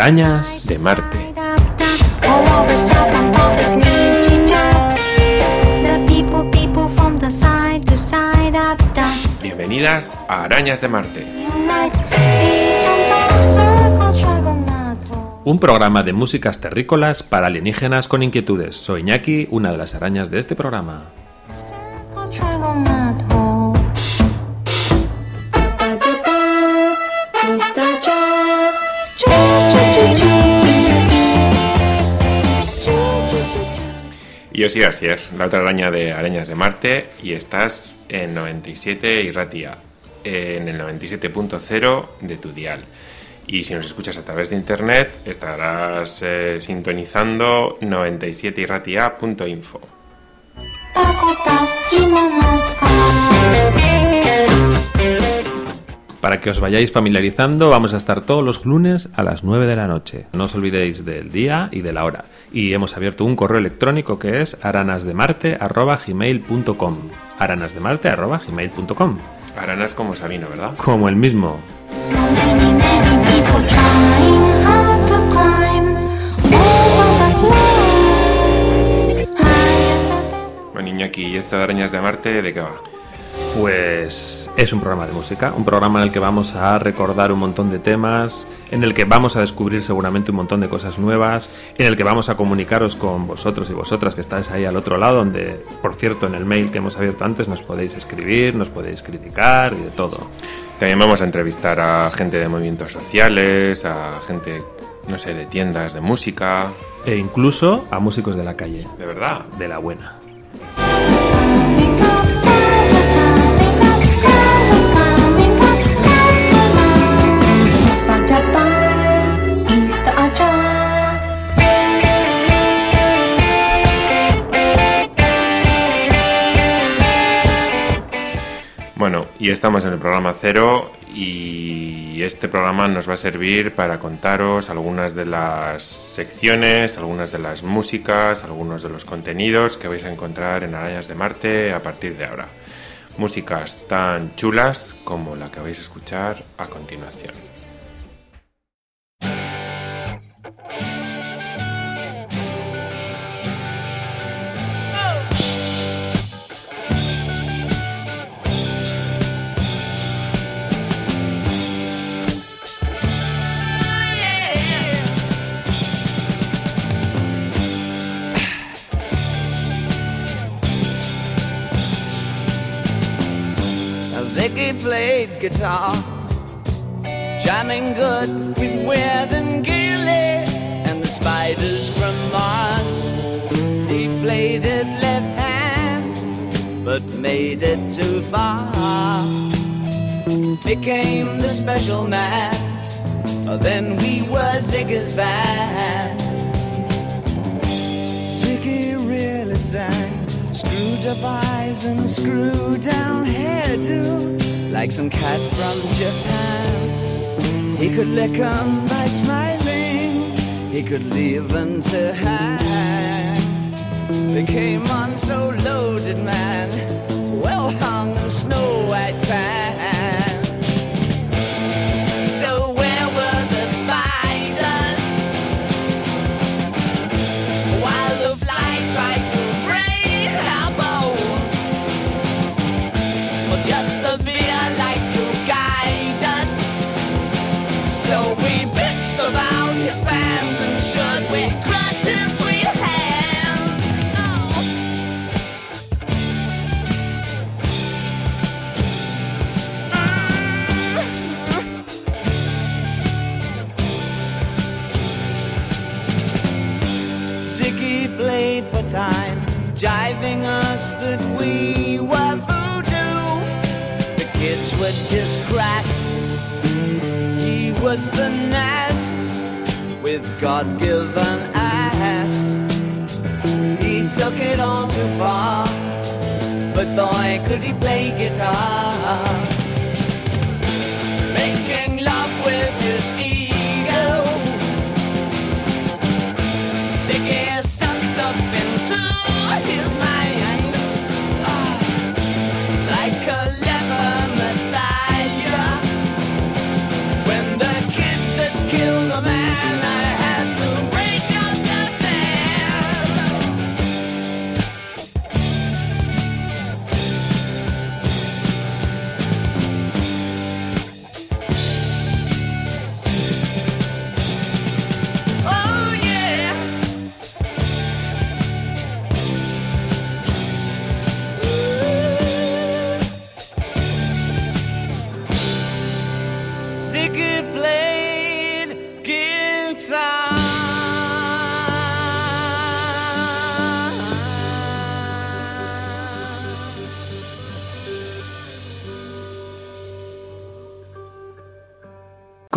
Arañas de Marte. Bienvenidas a Arañas de Marte. Un programa de músicas terrícolas para alienígenas con inquietudes. Soy Iñaki, una de las arañas de este programa. Y yo soy Asier, la otra araña de Arañas de Marte, y estás en 97 Irratia, en el 97.0 de tu dial. Y si nos escuchas a través de internet, estarás sintonizando 97irratia.info. Para que os vayáis familiarizando, vamos a estar todos los lunes a las 9 de la noche. No os olvidéis del día y de la hora. Y hemos abierto un correo electrónico que es aranasdemarte@gmail.com. aranasdemarte@gmail.com. Aranas como Sabino, ¿verdad? Como el mismo. Bueno, niño, aquí, ¿y esto de Arañas de Marte de qué va? Pues es un programa de música, un programa en el que vamos a recordar un montón de temas, en el que vamos a descubrir seguramente un montón de cosas nuevas, en el que vamos a comunicaros con vosotros y vosotras que estáis ahí al otro lado, donde, por cierto, en el mail que hemos abierto antes nos podéis escribir, nos podéis criticar y de todo. También vamos a entrevistar a gente de movimientos sociales, a gente, no sé, de tiendas de música. E incluso a músicos de la calle. ¿De verdad? De la buena. Bueno, y estamos en el programa 0 y este programa nos va a servir para contaros algunas de las secciones, algunas de las músicas, algunos de los contenidos que vais a encontrar en Arañas de Marte a partir de ahora. Músicas tan chulas como la que vais a escuchar a continuación. Ziggy played guitar, jamming good with Weird and Gilly and the Spiders from Mars. He played it left hand, but made it too far. Became the special man, then we were Ziggy's band. Ziggy really sang, screwed up eyes and screwed down hairdo, like some cat from Japan. He could lick 'em by smiling, he could leave 'em to hang. They came on so loaded, man, well hung in snow white tan. So where were the spiders while the fly tried to break our bones? Well, just the beer like to guide us. So we bitched about his fans and should we crush his sweet hands? Oh. Ziggy played for time, jiving us that we were voodoo. The kids were just crass, he was the Nas with God-given ass. He took it all too far, but boy could he play guitar. Making love with his ego, Ziggy sucked up into his mind, like a leper messiah. When the kids had killed a man,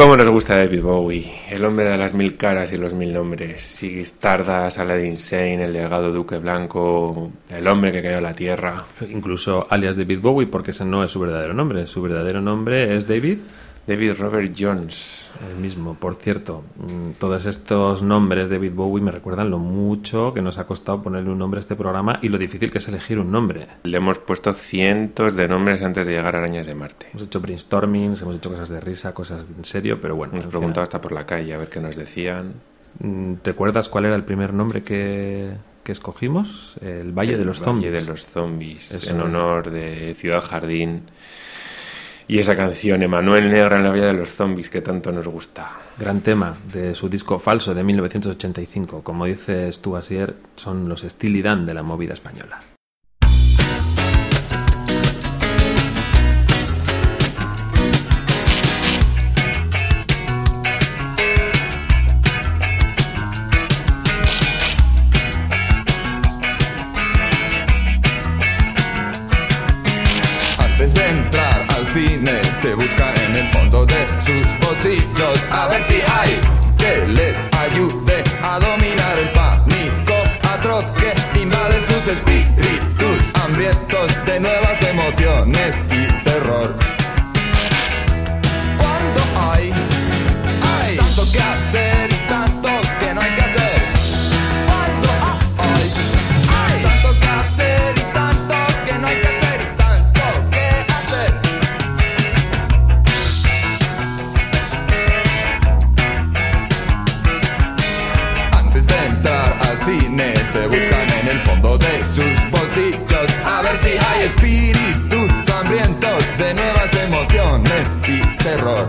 ¿Cómo nos gusta David Bowie? El hombre de las 1000 caras y los 1000 nombres. Ziggy Stardust, Aladdin Sane, el legado Duque Blanco, el hombre que cayó a la tierra. Incluso alias David Bowie, porque ese no es su verdadero nombre. Su verdadero nombre es David Robert Jones. El mismo. Por cierto, todos estos nombres de David Bowie me recuerdan lo mucho que nos ha costado ponerle un nombre a este programa y lo difícil que es elegir un nombre. Le hemos puesto cientos de nombres antes de llegar a Arañas de Marte. Hemos hecho brainstormings, hemos hecho cosas de risa, cosas en serio, pero bueno. Nos preguntado hasta por la calle a ver qué nos decían. ¿Te acuerdas cuál era el primer nombre que escogimos? El Valle de los Zombies. El Valle de los Zombies, Eso en honor de Ciudad Jardín. Y esa canción, Emanuel Negra en la Villa de los Zombies, que tanto nos gusta. Gran tema de su disco Falso de 1985. Como dices tú, Asier, son los Steely Dan de la movida española. Antes de entrar al cine se buscan en el fondo de sus bolsillos a ver si hay que les ayude a dominar el pánico atroz que invade sus espíritus hambrientos de nuevas emociones y terror. Cuando hay tanto que hacer y tanto que no hay que hacer. Cuando hay tanto que hacer y tanto que no hay que hacer y tanto que hacer. Antes de entrar al cine se buscan en el fondo de sus bolsillos a ver si hay espíritus hambrientos de nuevas emociones y terror.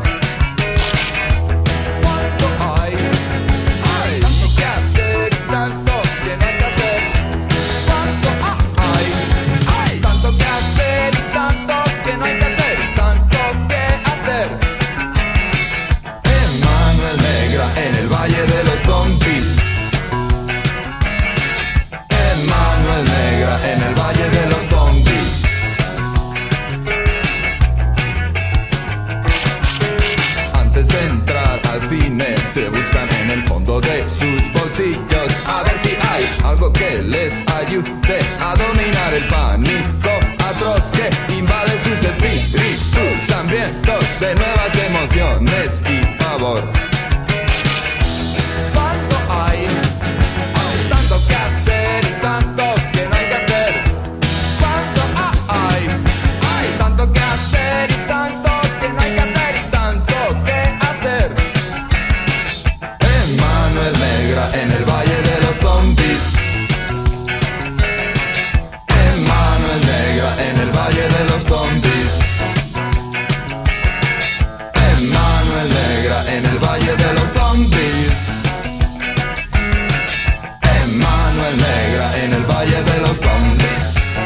Cuando hay tanto que hacer y tanto que no hay que hacer. Cuando hay tanto que hacer y tanto que no hay que hacer y tanto que hacer. Emanuel Negra en el Valle de los Zombies. Emanuel Negra en el Valle de los Zombies. Antes de entrar al cine se buscan en el fondo de sus bolsillos a ver si hay algo que les ayude a dominar el pánico atroz que invade sus espíritus hambrientos de nuevas emociones y pavor. Cuando hay tanto que hacer y tanto que no hay que hacer. Cuando hay tanto que hacer y tanto que no hay que hacer y tanto que hacer. Emanuel Negra en el Valle de los Zombies. Emanuel Negra en el Valle de los Zombies. Emanuel Negra en el Valle de los Zombies. Emanuel Negra en el Valle de los Zombies.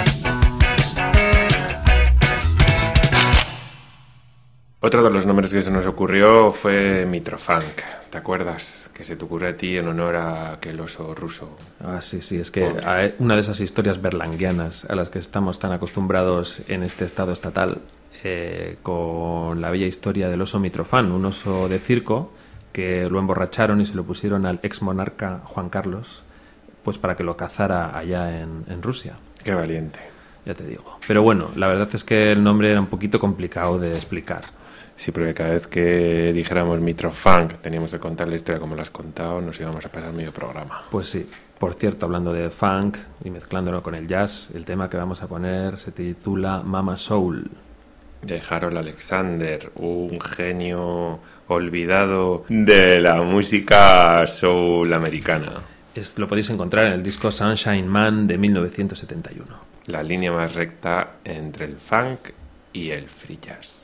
Otro de los nombres que se nos ocurrió fue Mitrofunk. ¿Te acuerdas? Que se te ocurrió a ti en honor a aquel oso ruso. Ah, sí, es que una de esas historias berlanguianas a las que estamos tan acostumbrados en este estado estatal, con la bella historia del oso Mitrofán, un oso de circo que lo emborracharon y se lo pusieron al ex monarca Juan Carlos, pues para que lo cazara allá en Rusia. Qué valiente. Ya te digo. Pero bueno, la verdad es que el nombre era un poquito complicado de explicar. Sí, porque cada vez que dijéramos Mitrofunk teníamos que contar la historia como la has contado, nos íbamos a pasar medio programa. Pues sí. Por cierto, hablando de funk y mezclándolo con el jazz, el tema que vamos a poner se titula Mama Soul. De Harold Alexander, un genio olvidado de la música soul americana. Lo podéis encontrar en el disco Sunshine Man de 1971. La línea más recta entre el funk y el free jazz.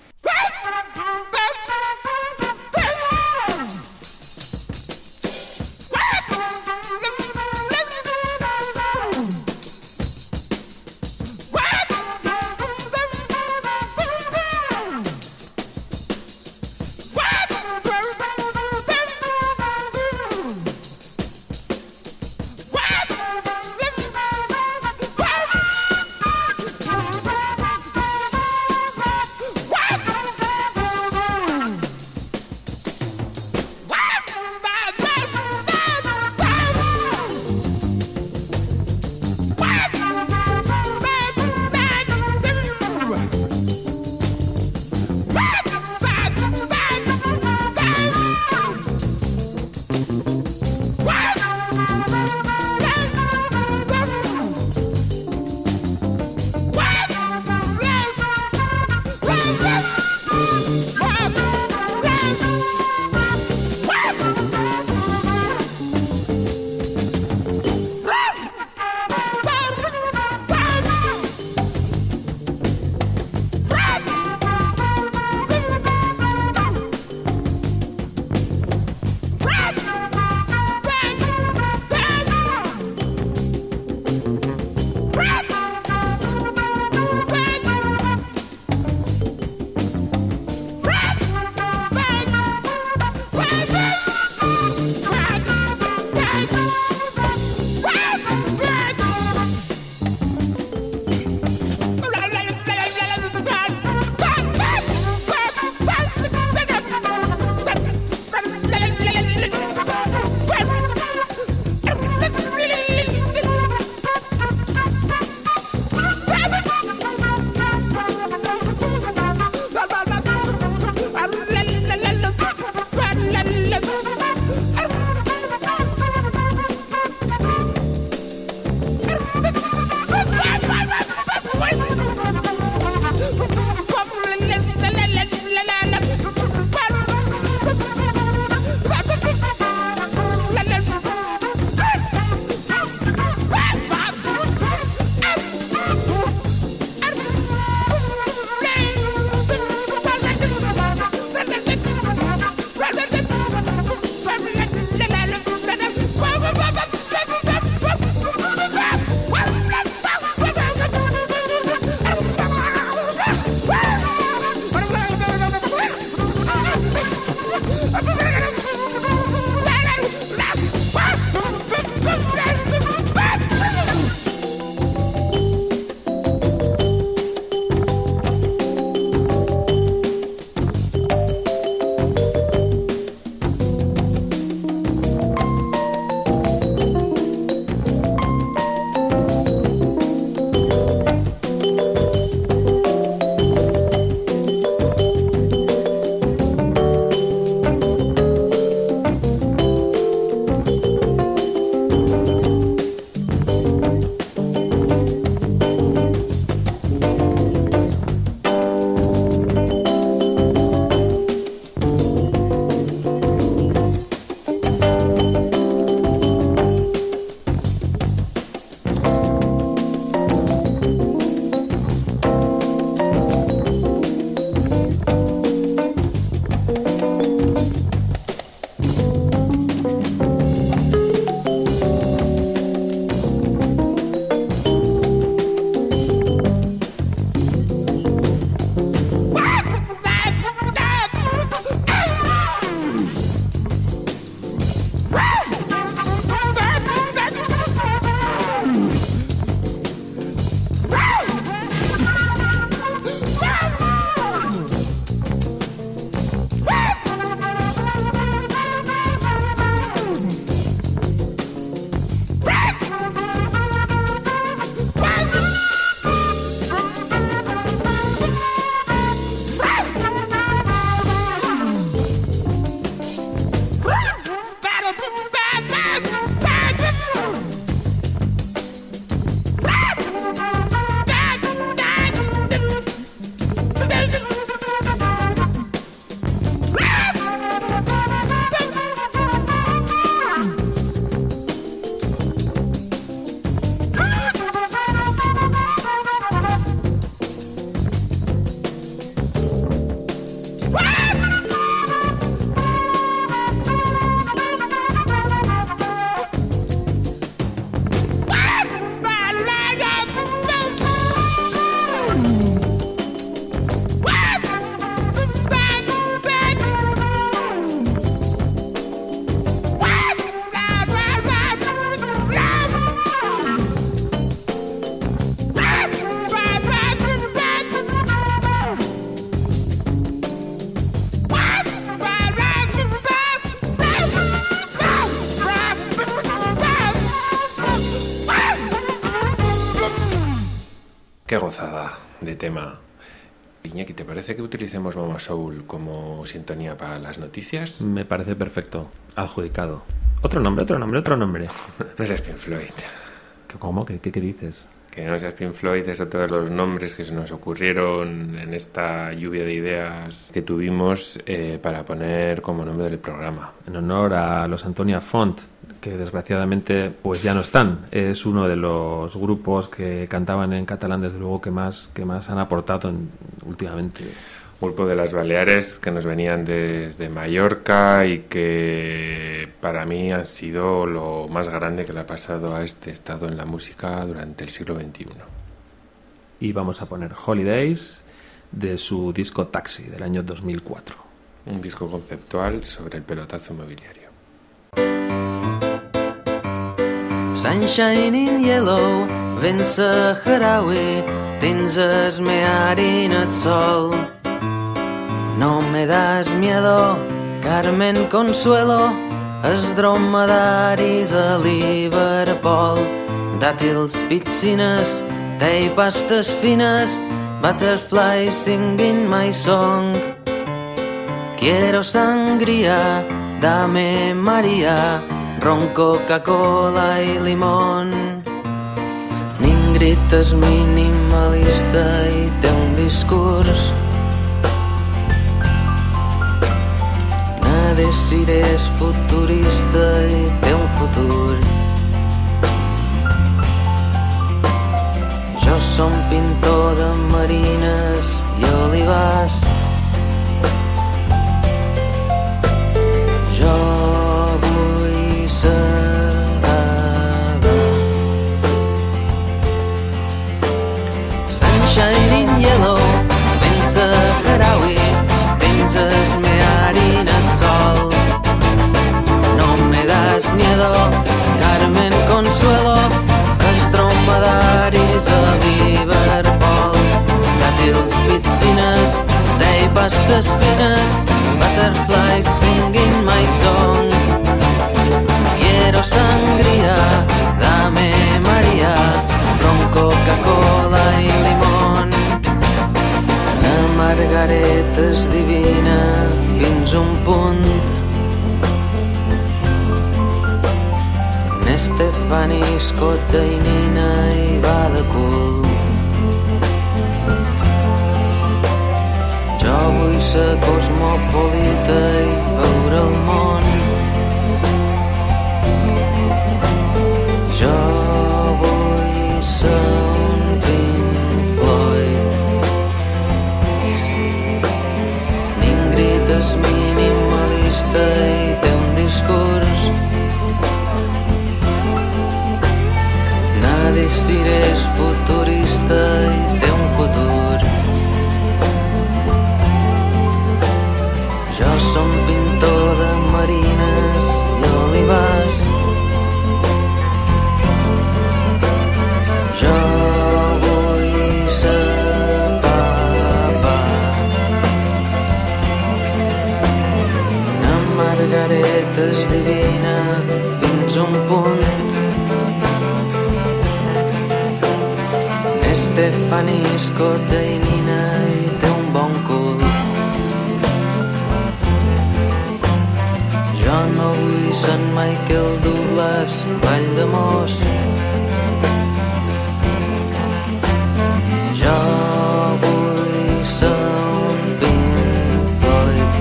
Qué gozada de tema. Iñaki, ¿te parece que utilicemos Mama Soul como sintonía para las noticias? Me parece perfecto. Adjudicado. Otro nombre. No seas Pink Floyd. ¿Cómo? ¿Qué dices? Que no seas Pink Floyd es otro de los nombres que se nos ocurrieron en esta lluvia de ideas que tuvimos para poner como nombre del programa. En honor a los Antonia Font, que desgraciadamente pues ya no están. Es uno de los grupos que cantaban en catalán, desde luego, que más han aportado últimamente. Grupo de las Baleares que nos venían desde Mallorca y que para mí han sido lo más grande que le ha pasado a este estado en la música durante el siglo XXI. Y vamos a poner Holidays de su disco Taxi del año 2004. Un disco conceptual sobre el pelotazo inmobiliario. Sunshine in yellow, vent saharaui, tens esmear-in el sol. No me das miedo, Carmen Consuelo, els dromedaris a Liverpool, dàtils piscines, té i pastes fines, butterflies singing my song. Quiero sangría, dame María, ron, Coca-Cola i limón. N'Ingrid és minimalista i té un discurs. Desiré és futurista i té un futur. Jo som pintor de marines i olivars. Jo vull sedada. Sunshine in yellow, vent saharaui, tens esmear-in el sol. No me das miedo, Carmen Consuelo, els dromedaris a Liverpool, dàtils piscines, té i pastes fines, butterflies singing my song. Quiero sangría, dame María, ron, Coca-Cola i limón. La Margareta és divina fins un punt. N'Estefani escota i nina i va de cul. Jo vull ser cosmopolita i veure el món. Jo vull ser un Pink Floyd. N'Ingrid és minimalista i té un discurs. Nadisir és futurista i té un futur. Jo som pintor de marines i olivars. Jo vull ser papa. La Margareta és divina fins un punt. Stefani escota i nina i té un bon cul. Jo no vull ser Michael Douglas, Valldemós. Jo vull ser un Pink Floyd.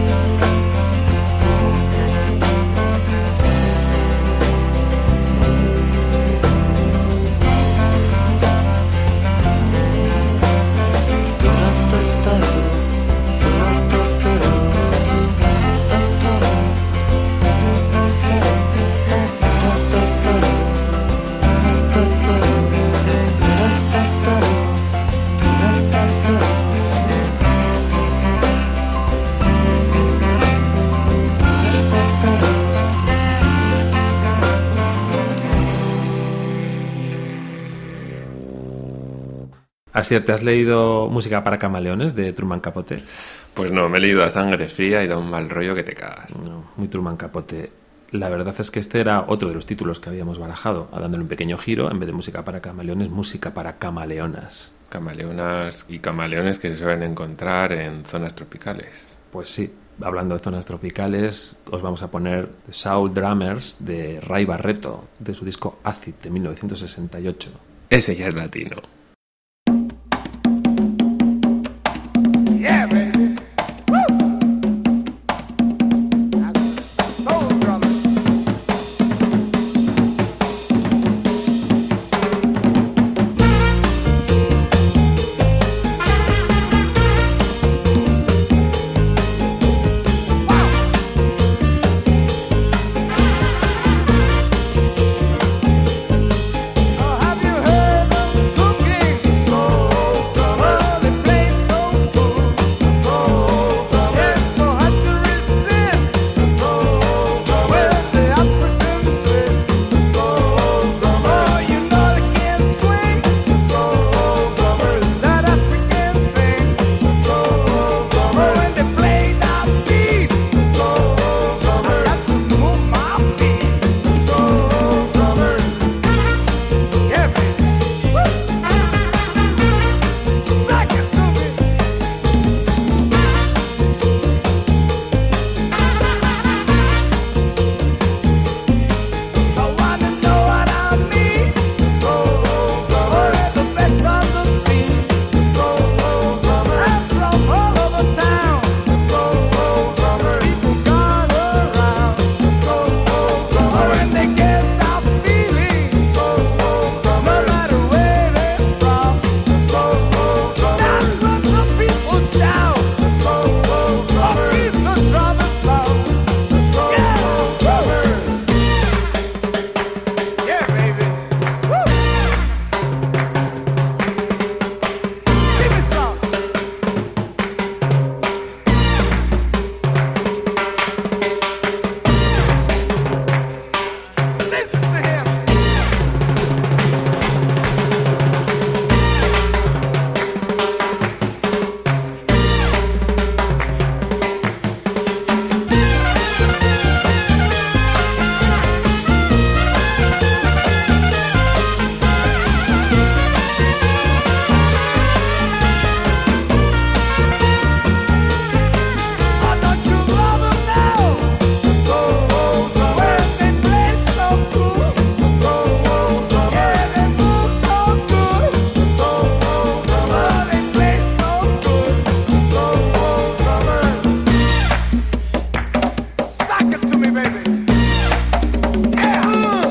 Asier, ¿te has leído Música para Camaleones de Truman Capote? Pues no, me he leído A Sangre Fría y da un mal rollo que te cagas. No, muy Truman Capote. La verdad es que este era otro de los títulos que habíamos barajado, dándole un pequeño giro, en vez de Música para Camaleones, Música para Camaleonas. camaleonas y camaleones que se suelen encontrar en zonas tropicales. Pues sí, hablando de zonas tropicales, os vamos a poner The Soul Drummers de Ray Barretto, de su disco Acid de 1968. Ese ya es latino. Yeah, baby. Woo! That's the soul drummers. Have you heard them cooking soul drummers? They play so cool. The soul drummers, it's so hard to resist. The soul drummers, with the African twist. The soul drummers, oh, you know they can swing. The soul drummers, that African thing. The soul drummers, when they play that beat. The soul drummers, I got to move my feet. The soul drummers. Yeah, baby. Woo! Suck it to me. I wanna know what I mean. The soul drummers, the best of the scene. The soul drummers, from all over town. The soul drummers, people gather around. The soul drummers, when they get that feeling. The soul drummers, no matter where they're from. The soul drummers, that's what the people shout. The soul drummers, keep the drummers sound. The soul drummers. Yeah, baby. Woo! Give me some. Listen to him. Oh, don't you love him now? The soul drummers, they play so cool. The soul drummers, yeah, they move so good. The soul drummers, oh, they play so good. The soul drummers, suck it to me, baby. Yeah.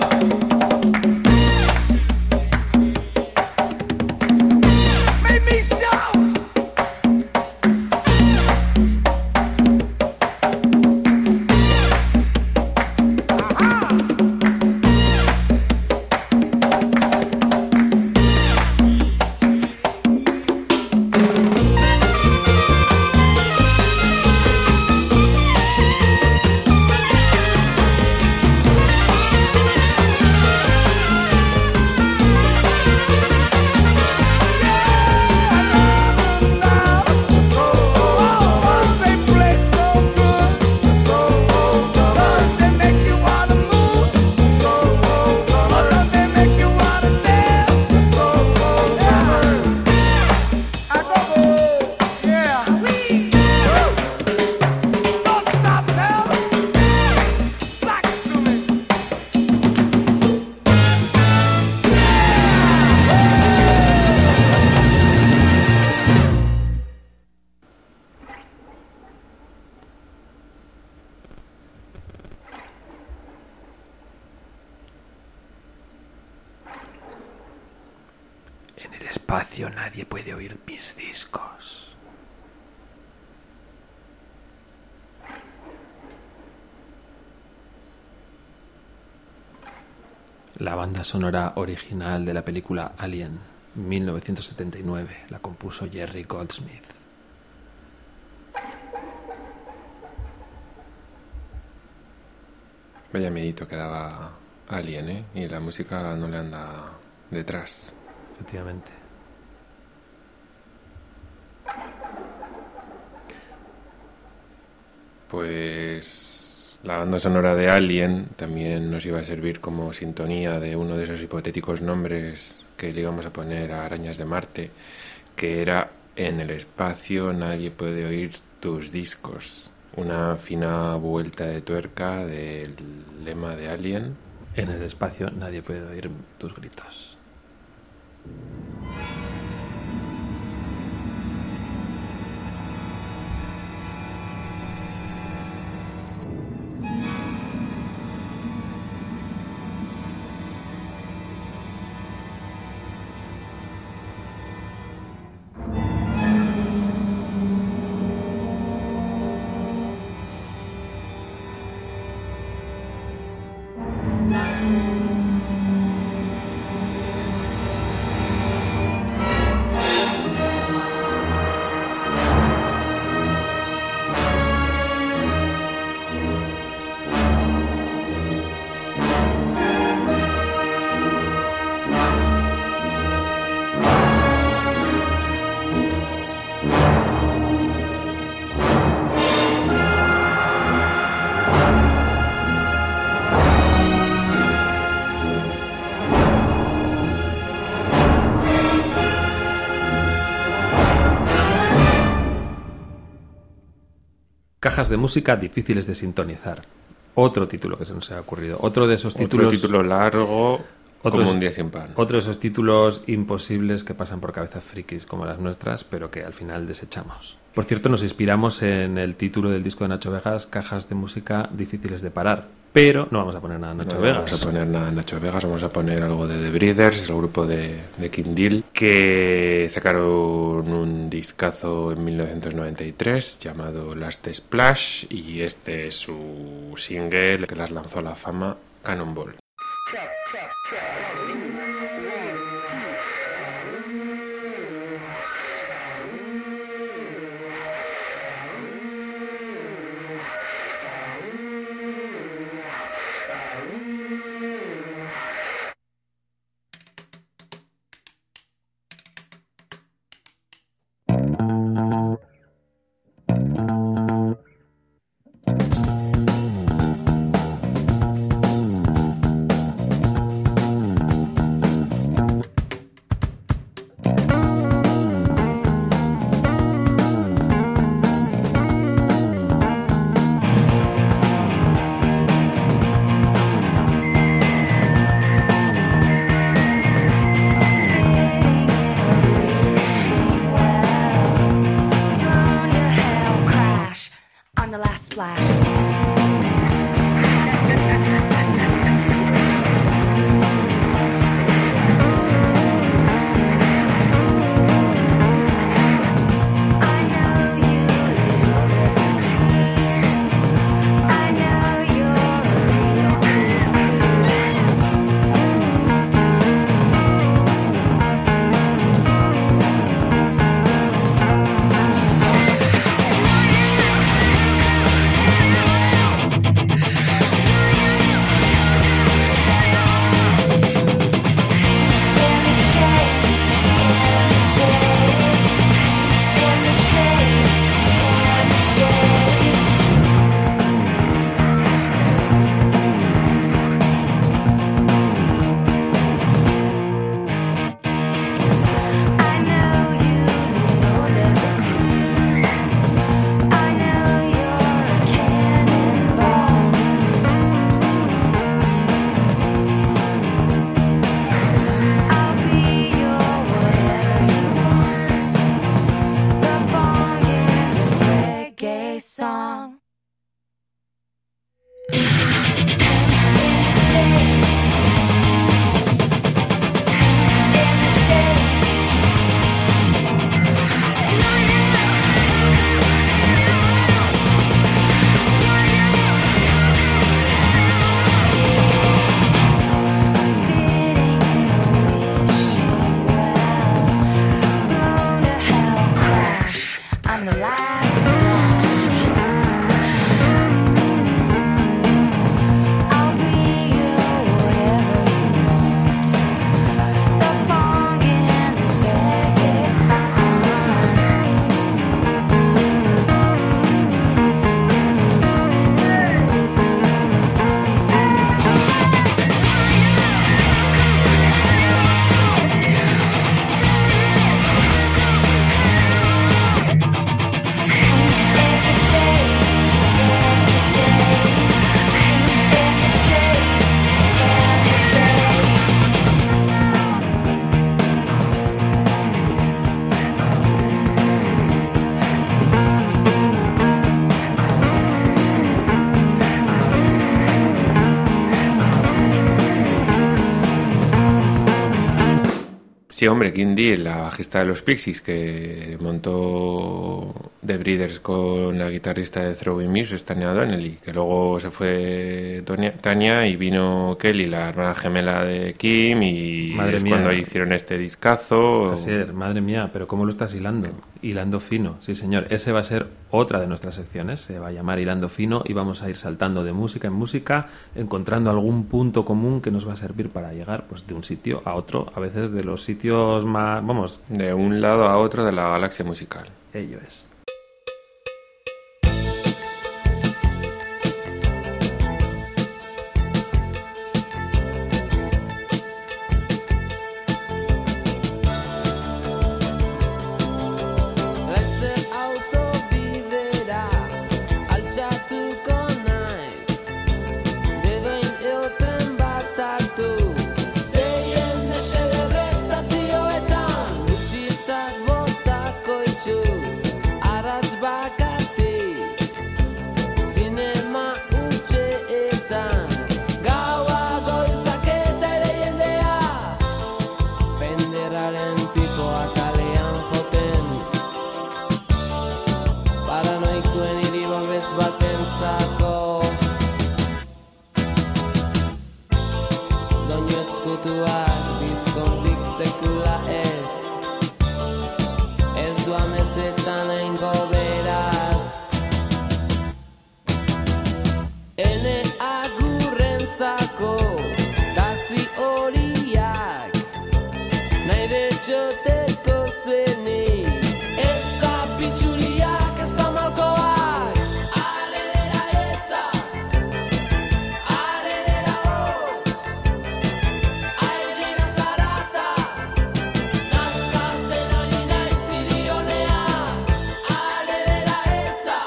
Make me shout. En el espacio nadie puede oír mis discos. La banda sonora original de la película Alien, 1979, la compuso Jerry Goldsmith. Vaya miedito que daba Alien, ¿eh? Y la música no le anda detrás. Efectivamente. Pues La banda sonora de Alien también nos iba a servir como sintonía de uno de esos hipotéticos nombres que le íbamos a poner a Arañas de Marte, que era En el espacio nadie puede oír tus discos. Una fina vuelta de tuerca del lema de Alien. En el espacio nadie puede oír tus gritos. Cajas de música difíciles de sintonizar. Otro título que se nos ha ocurrido. Otro de esos títulos... Otro título largo, como un día sin pan. Otro de esos títulos imposibles que pasan por cabezas frikis como las nuestras, pero que al final desechamos. Por cierto, nos inspiramos en el título del disco de Nacho Vegas, Cajas de música difíciles de parar. Pero no vamos a poner nada de Nacho Vegas. No vamos a poner nada de Nacho Vegas, vamos a poner algo de The Breeders, el grupo de Kim Deal, que sacaron un discazo en 1993 llamado Last Splash, y este es su single que las lanzó a la fama, Cannonball. Sí, hombre, Kim Deal, la bajista de los Pixies, que montó The Breeders con la guitarrista de Throwing Muse, Tanya Donnelly, que luego se fue Tanya y vino Kelly, la hermana gemela de Kim, y Madre es mía. cuando hicieron este discazo. Así es, madre mía, pero ¿cómo lo estás hilando? Hilando fino, sí señor. Ese va a ser otra de nuestras secciones, se va a llamar Hilando Fino y vamos a ir saltando de música en música, encontrando algún punto común que nos va a servir para llegar pues de un sitio a otro, a veces de los sitios más, vamos, De un lado a otro de la galaxia musical. ello es. Laster autobidera altxatuko naiz Bedoin eoten bat hartu Zeien deselebestazioetan Gutxitzat botako itxut Arratz bakartik Zinema utxeetan Gaua goizak eta ere jendea Penderaren tipoa kalean joten Paranoikoen iribabez batentzako Doinu eskutuak bizkontik sekula ez Ez du amezetan eingo beraz Ene agurrentzako taxi horiak Nahi detxoteko zenik Ez zapitxuriak ez da malkoak Ale dela etza Ale dela hotz Aidira zarata Nazkatzen ari naiz irionean Ale dela etza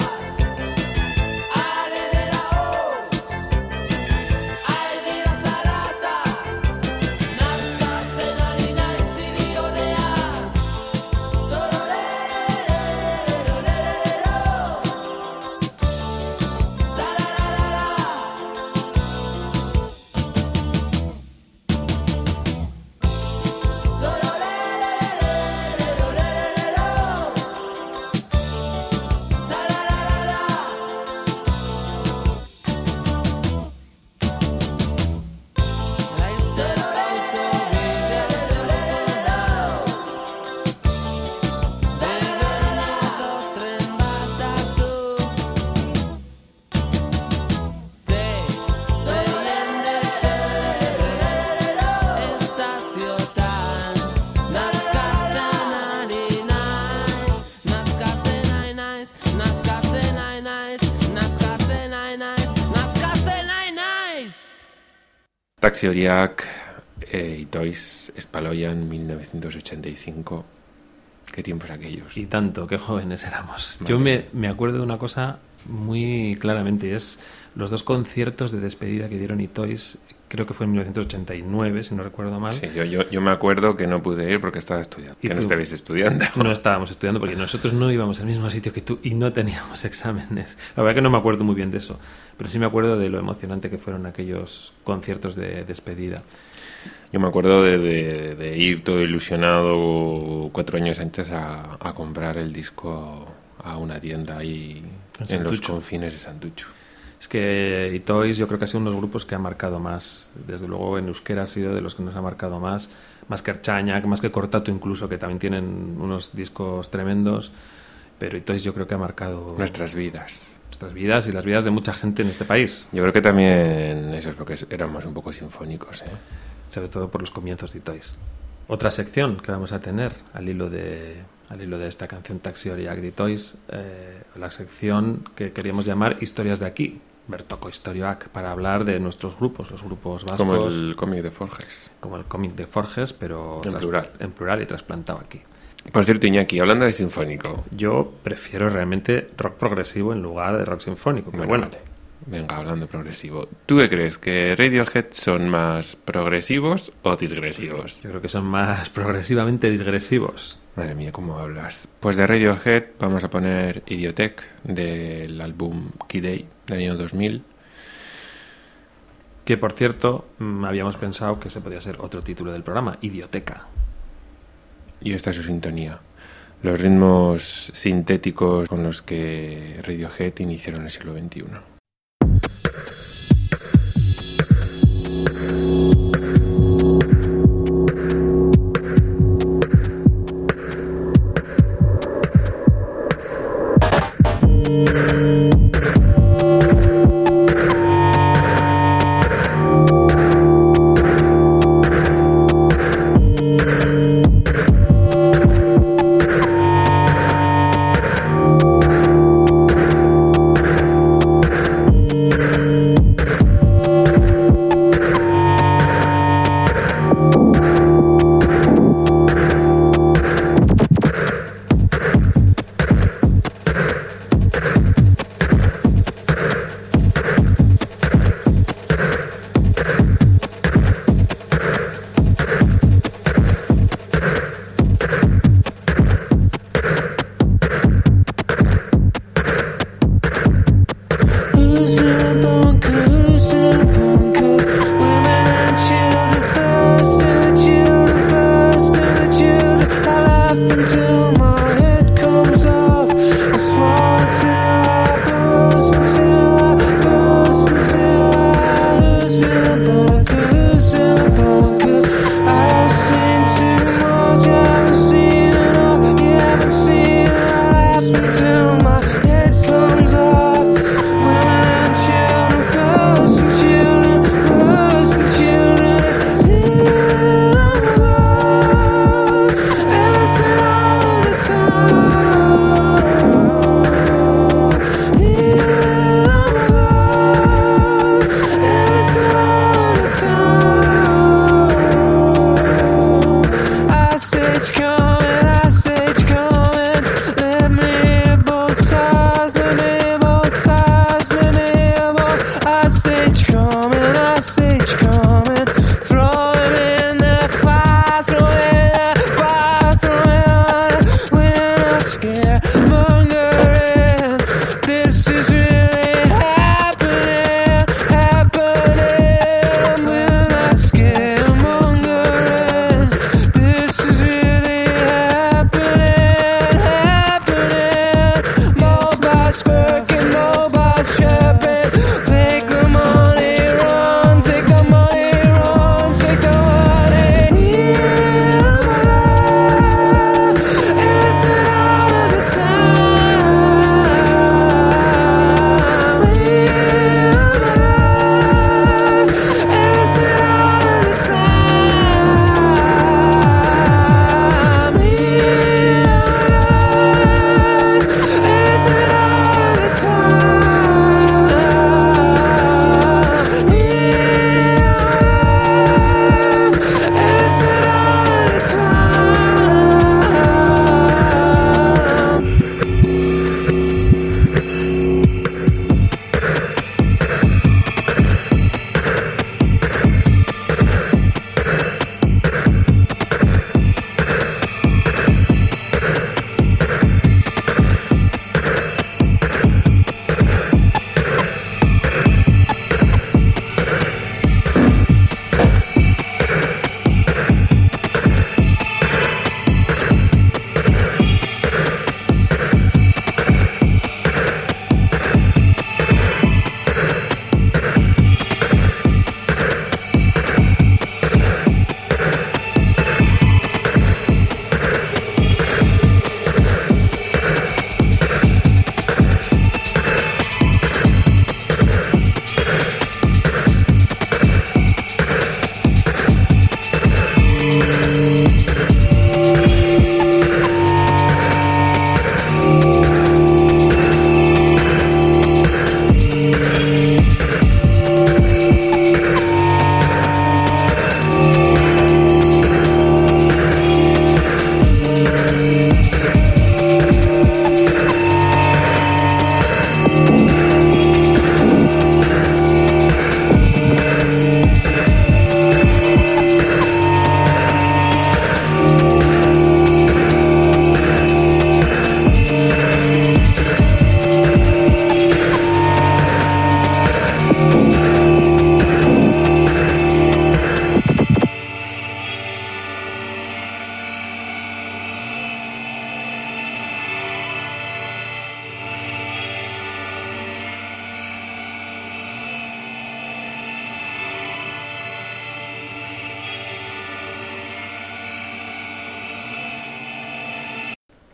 Ale dela hotz Aidira zarata Nazkatzen ari naiz irionean Zororerererererero Zarararara Zororerererererero Zarararara Laster autobideraz Zarararara tren bat hartu Zeien estaziotan Nazkatzen ari naiz Nazkatzen ari naiz Nazkatzen ari naiz Nazkatzen ari naiz Nazkatzen ari naiz Taxi horiak y Toys Espaloyan 1985. ¿Qué tiempos aquellos? Y tanto, qué jóvenes éramos. Yo me acuerdo de una cosa muy claramente, y es los dos conciertos de despedida que dieron Itois, creo que fue en 1989, si no recuerdo mal. Sí, yo me acuerdo que no pude ir porque estaba estudiando. Y Que no fui- estabais estudiando. No estábamos estudiando porque nosotros no íbamos al mismo sitio que tú y no teníamos exámenes. La verdad que no me acuerdo muy bien de eso, pero sí me acuerdo de lo emocionante que fueron aquellos conciertos de despedida. Yo me acuerdo de ir todo ilusionado 4 años antes a comprar el disco a una tienda ahí en los Santucho. confines de Santucho. Es que Itois yo creo que ha sido uno de los grupos que ha marcado más. Desde luego en euskera ha sido de los que nos ha marcado más que Ertzaintza, más que Cortatu incluso, que también tienen unos discos tremendos. Pero Itois yo creo que ha marcado Nuestras vidas. nuestras vidas y las vidas de mucha gente en este país. Yo creo que también eso es porque éramos un poco sinfónicos, ¿eh? Sobre todo por los comienzos de Itois. Otra sección que vamos a tener al hilo de esta canción Taxi Horiak de Itois, la sección que queríamos llamar Historias de aquí, Bertoko Historioak, para hablar de nuestros grupos, los grupos vascos. Como el cómic de Forges. Como el cómic de Forges, pero en plural y trasplantado aquí. Por cierto, Iñaki, hablando de sinfónico. Yo prefiero realmente rock progresivo en lugar de rock sinfónico, pero bueno. Vale. Venga, hablando progresivo. ¿Tú qué crees? ¿Que Radiohead son más progresivos o disgresivos? Yo creo que son más progresivamente disgresivos. Madre mía, ¿cómo hablas? Pues de Radiohead vamos a poner Idiotech del álbum Key Day del año 2000. Que, por cierto, habíamos pensado que ese podía ser otro título del programa, Idioteca. y esta es su sintonía. Los ritmos sintéticos con los que Radiohead iniciaron el siglo XXI.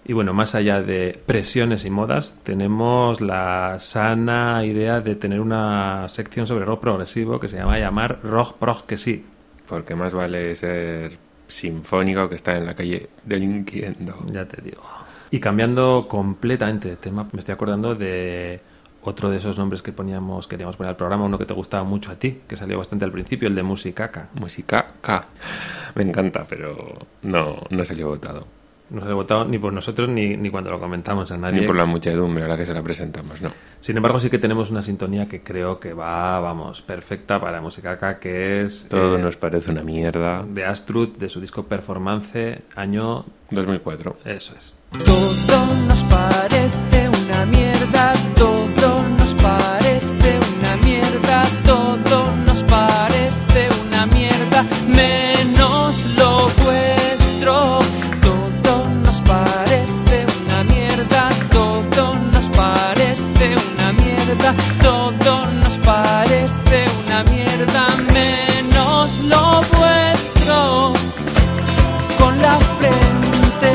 Y bueno, más allá de presiones y modas, tenemos la sana idea de tener una sección sobre rock progresivo que se llama llamar Rock Prog que sí. Porque más vale ser sinfónico que estar en la calle delinquiendo. Ya te digo. Y cambiando completamente de tema, me estoy acordando de otro de esos nombres que queríamos poner al programa, uno que te gustaba mucho a ti, que salió bastante al principio, el de Musicaca. Musicaca. Me encanta, pero no salió votado. No se ha votado ni por nosotros ni cuando lo comentamos a nadie. Ni por la muchedumbre a la que se la presentamos, no. Sin embargo, sí que tenemos una sintonía que creo que va, perfecta para Musicaca, que es... Todo nos parece una mierda. De Astrud, de su disco Performance, año... 2004. Eso es. Todo nos parece una mierda, todo nos parece una mierda, todo nos parece una mierda, menos lo vuestro. Todo nos parece una mierda, todo nos parece una mierda, todo nos parece una mierda, menos lo vuestro. Con la frente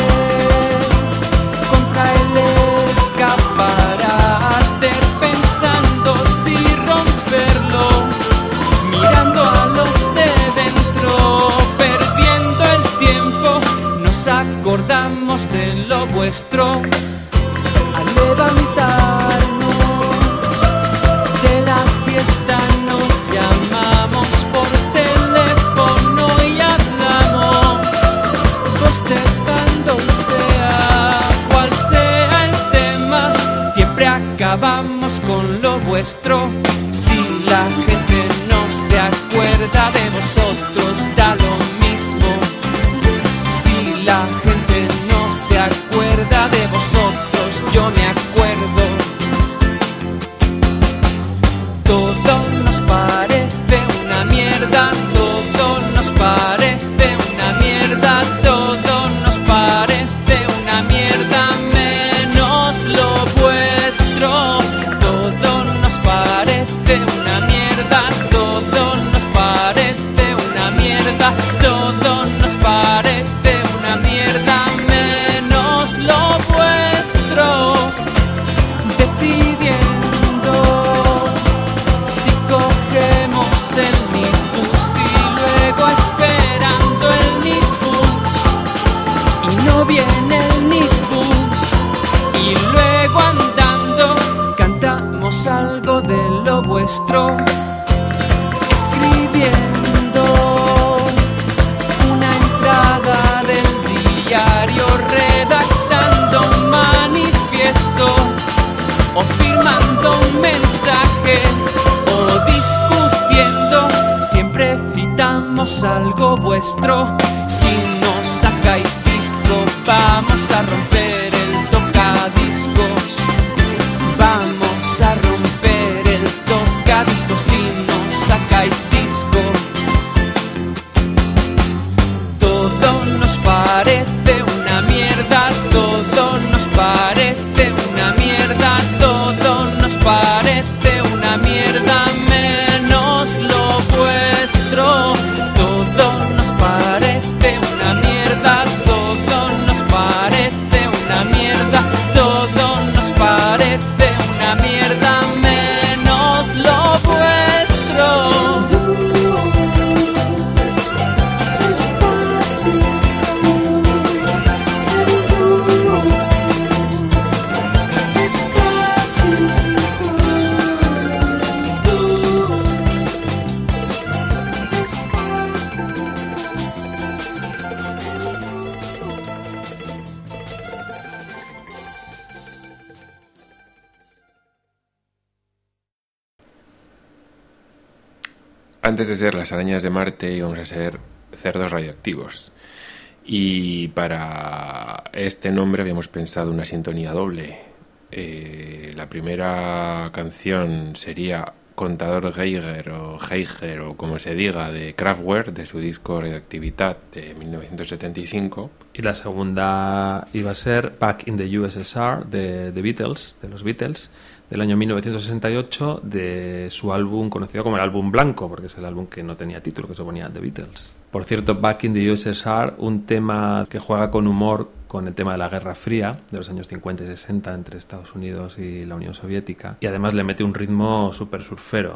contra el escaparate, pensando si romperlo, mirando a los de dentro, perdiendo el tiempo, nos acordamos de lo vuestro. Al levantarnos de la siesta nos llamamos por teléfono y hablamos, bostezando, sea cual sea el tema, siempre acabamos con lo vuestro. Si la gente no se acuerda de vosotros, da lo mismo. Si la gente no se acuerda de vosotros, yo me acuerdo. Todo nos parece una mierda, todo nos parece una mierda, todo nos parece una mierda, menos lo vuestro. Todo nos parece una mierda, todo nos parece una mierda, todo nos parece una mierda, menos lo vuestro. Decidiendo si cogemos el Nitbus y luego esperando el Nitbus y no viene el Nitbus y luego andando cantamos algo de lo vuestro, escribiendo una entrada del diario, redactando un manifiesto o firmando un mensaje o discutiendo, siempre citamos algo vuestro. Si nos sacáis disco, vamos a romper el tocadiscos, vamos a romper el tocadiscos si nos sacáis disco. Todo nos parece una mierda, todo nos parece una mierda, todo nos parece una mierda, menos lo vuestro. Todo nos parece una mierda, todo nos parece una mierda, todo nos parece una mierda, menos lo vuestro. Antes de ser las arañas de Marte íbamos a ser cerdos radioactivos. Y para este nombre habíamos pensado una sintonía doble. La primera canción sería Contador Geiger o como se diga, de Kraftwerk, de su disco Radioactividad de 1975. Y la segunda iba a ser Back in the USSR de los Beatles, del año 1968, de su álbum conocido como el álbum blanco, porque es el álbum que no tenía título, que se ponía The Beatles. Por cierto, Back in the USSR, un tema que juega con humor, con el tema de la Guerra Fría de los años 50 y 60 entre Estados Unidos y la Unión Soviética, y además le mete un ritmo súper surfero.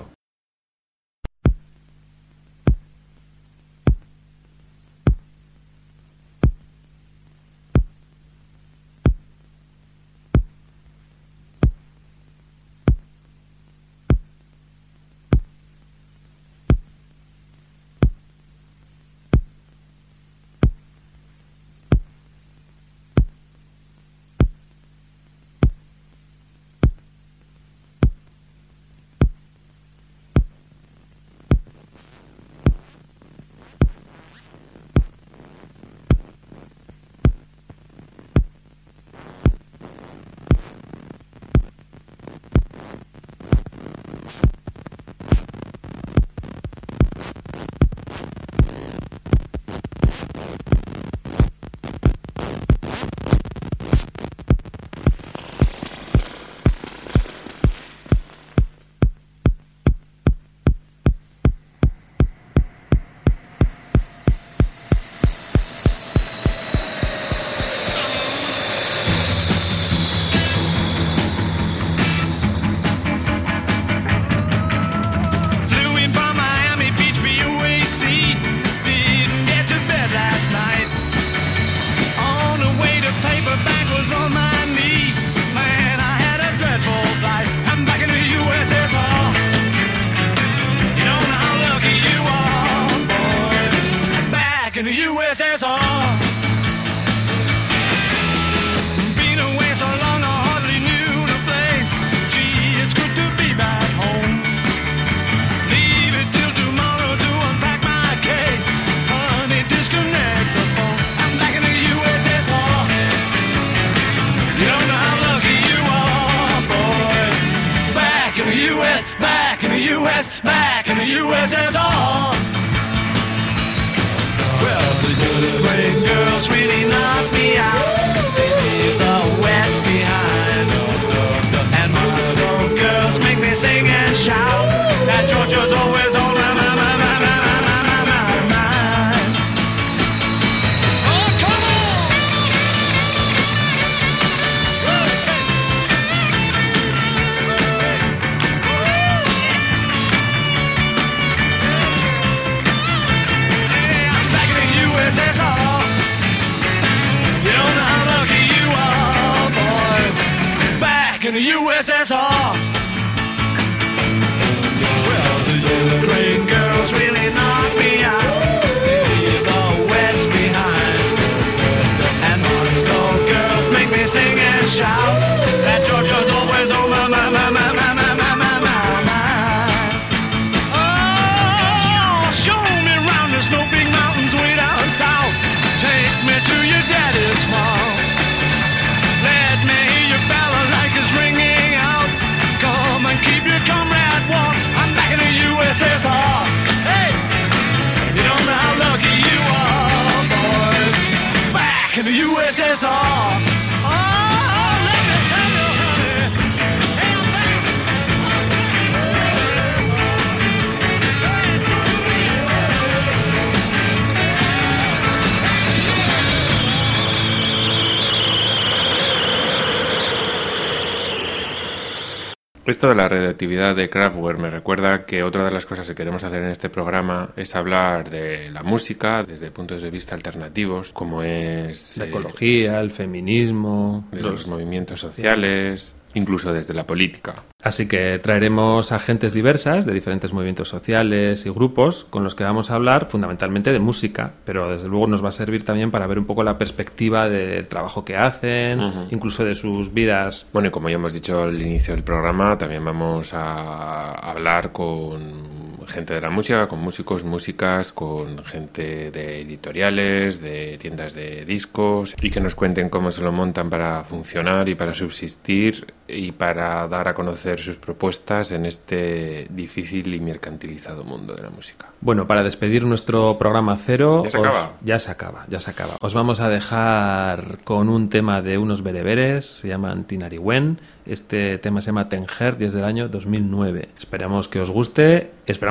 Esto de la radioactividad de Kraftwerk me recuerda que otra de las cosas que queremos hacer en este programa es hablar de la música desde puntos de vista alternativos, como es la ecología, el feminismo, desde los movimientos sociales, incluso desde la política. Así que traeremos a gentes diversas de diferentes movimientos sociales y grupos con los que vamos a hablar fundamentalmente de música, pero desde luego nos va a servir también para ver un poco la perspectiva del trabajo que hacen, incluso de sus vidas. Bueno, y como ya hemos dicho al inicio del programa, también vamos a hablar con gente de la música, con músicos, músicas, con gente de editoriales, de tiendas de discos, y que nos cuenten cómo se lo montan para funcionar y para subsistir y para dar a conocer sus propuestas en este difícil y mercantilizado mundo de la música. Bueno, para despedir nuestro programa cero... ¿Ya se acaba? Ya se acaba. Os vamos a dejar con un tema de unos bereberes, se llaman Tinariwen. Este tema se llama Tenger y es del año 2009. Esperamos que os guste, esperamos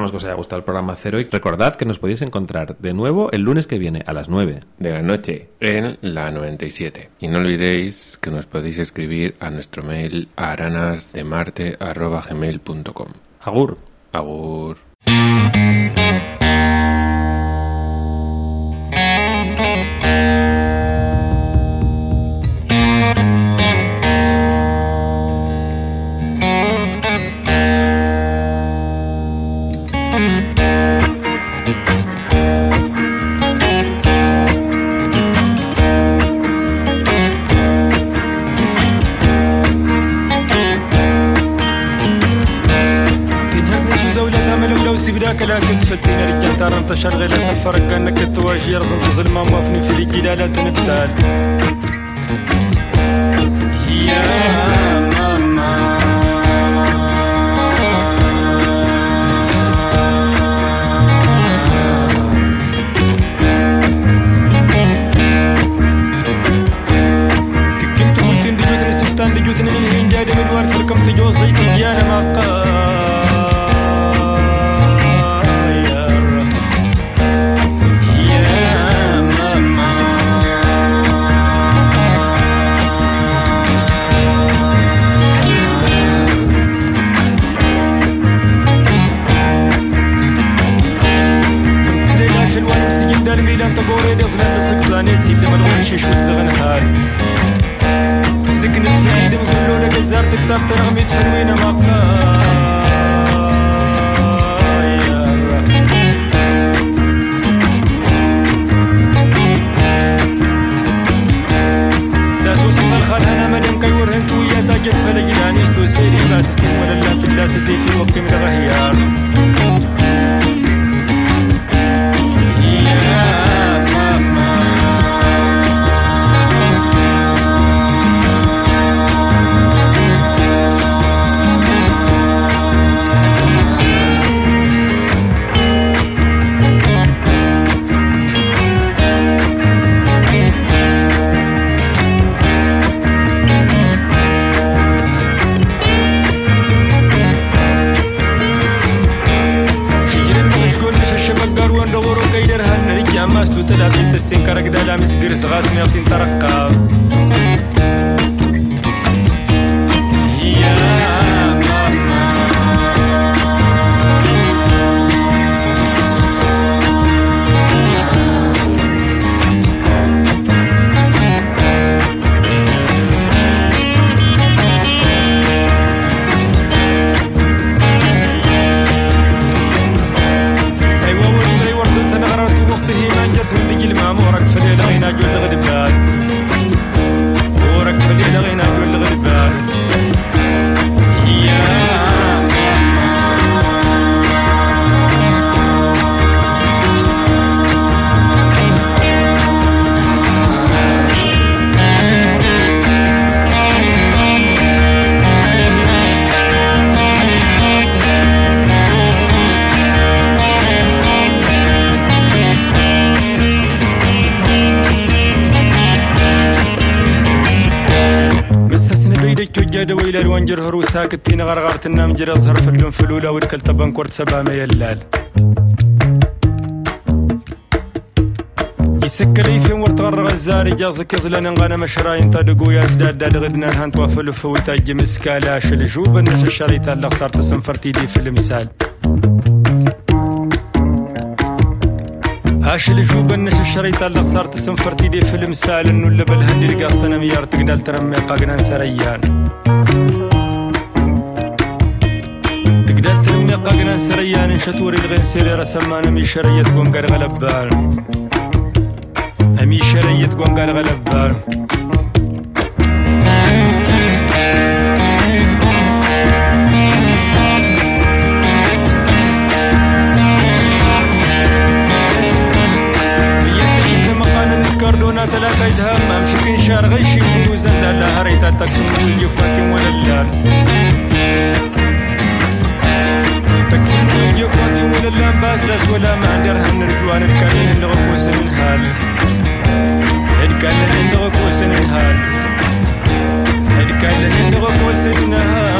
Esperamos que os haya gustado el programa Cero y recordad que nos podéis encontrar de nuevo el lunes que viene a las 9 de la noche en la 97. Y no olvidéis que nos podéis escribir a nuestro mail aranasdemarte@gmail.com. Agur. Agur. كلا كسفتين رجال ترى تشغل سفر كأنك تواجه رزم ظلمة موافني في الجلالة نبتال يا ماما تكنت قلت ان دجوتني سستان دجوتني من هين جادي مدوار فركم تجوز زيتي جيانا ما قال زانيتي اللي ما نغنيش شوت لغنهار سكنت في ايدي مزلولة جزارت التاب ترغميت في الوينة ساسو سسر خالنا مدن كيور هنتو يا تاجت فلجلانيش تو سيري باسستين ولا لا تداستي في وقت من غهيار السنكرك دالا مسقرس غاس ميغتين ترقى يا ماما سايوا ورمري ورد سنغررت وقته ما نجرتهم بجي المامورك في الليل غينا جول الغدبان ورك في الليل غينا جول الغدبان يا ويل الوانجر هرو ساكتين غرغرت النام جرى ظهر في اللون فلولا والكل طبان كورت سبا ما يلال يسكري في ورت غرغ الزاري جازك يزلن انغانا مشراين تدقو يا سداد داد غدنا نهان توافلو فويتا مسكالا شلجوب النش الشريطة اللي خسرت سنفرتي دي في المثال هاش الجوب النش الشريطة اللي خسرت سنفرتي دي في المثال انو اللي بالهندي لقاستنا ميار تقدال ترمي قاقنا سريان تقدال ترمي قاقنا سريان شتوري الغين سيري رسمان امي شرية قوم قال غلبان امي شرية قوم قال غلبان كردونا ثلاثة يدهم امشكين شار غيشي وزن لا هريتا تكسم ويجي فاتم ولا اللان تكسم ويجي فاتم ولا اللان باساس ولا ما عندرها نرجوان اتكالين اللي غكوس من هال اتكالين اللي غكوس من هال اتكالين اللي غكوس من هال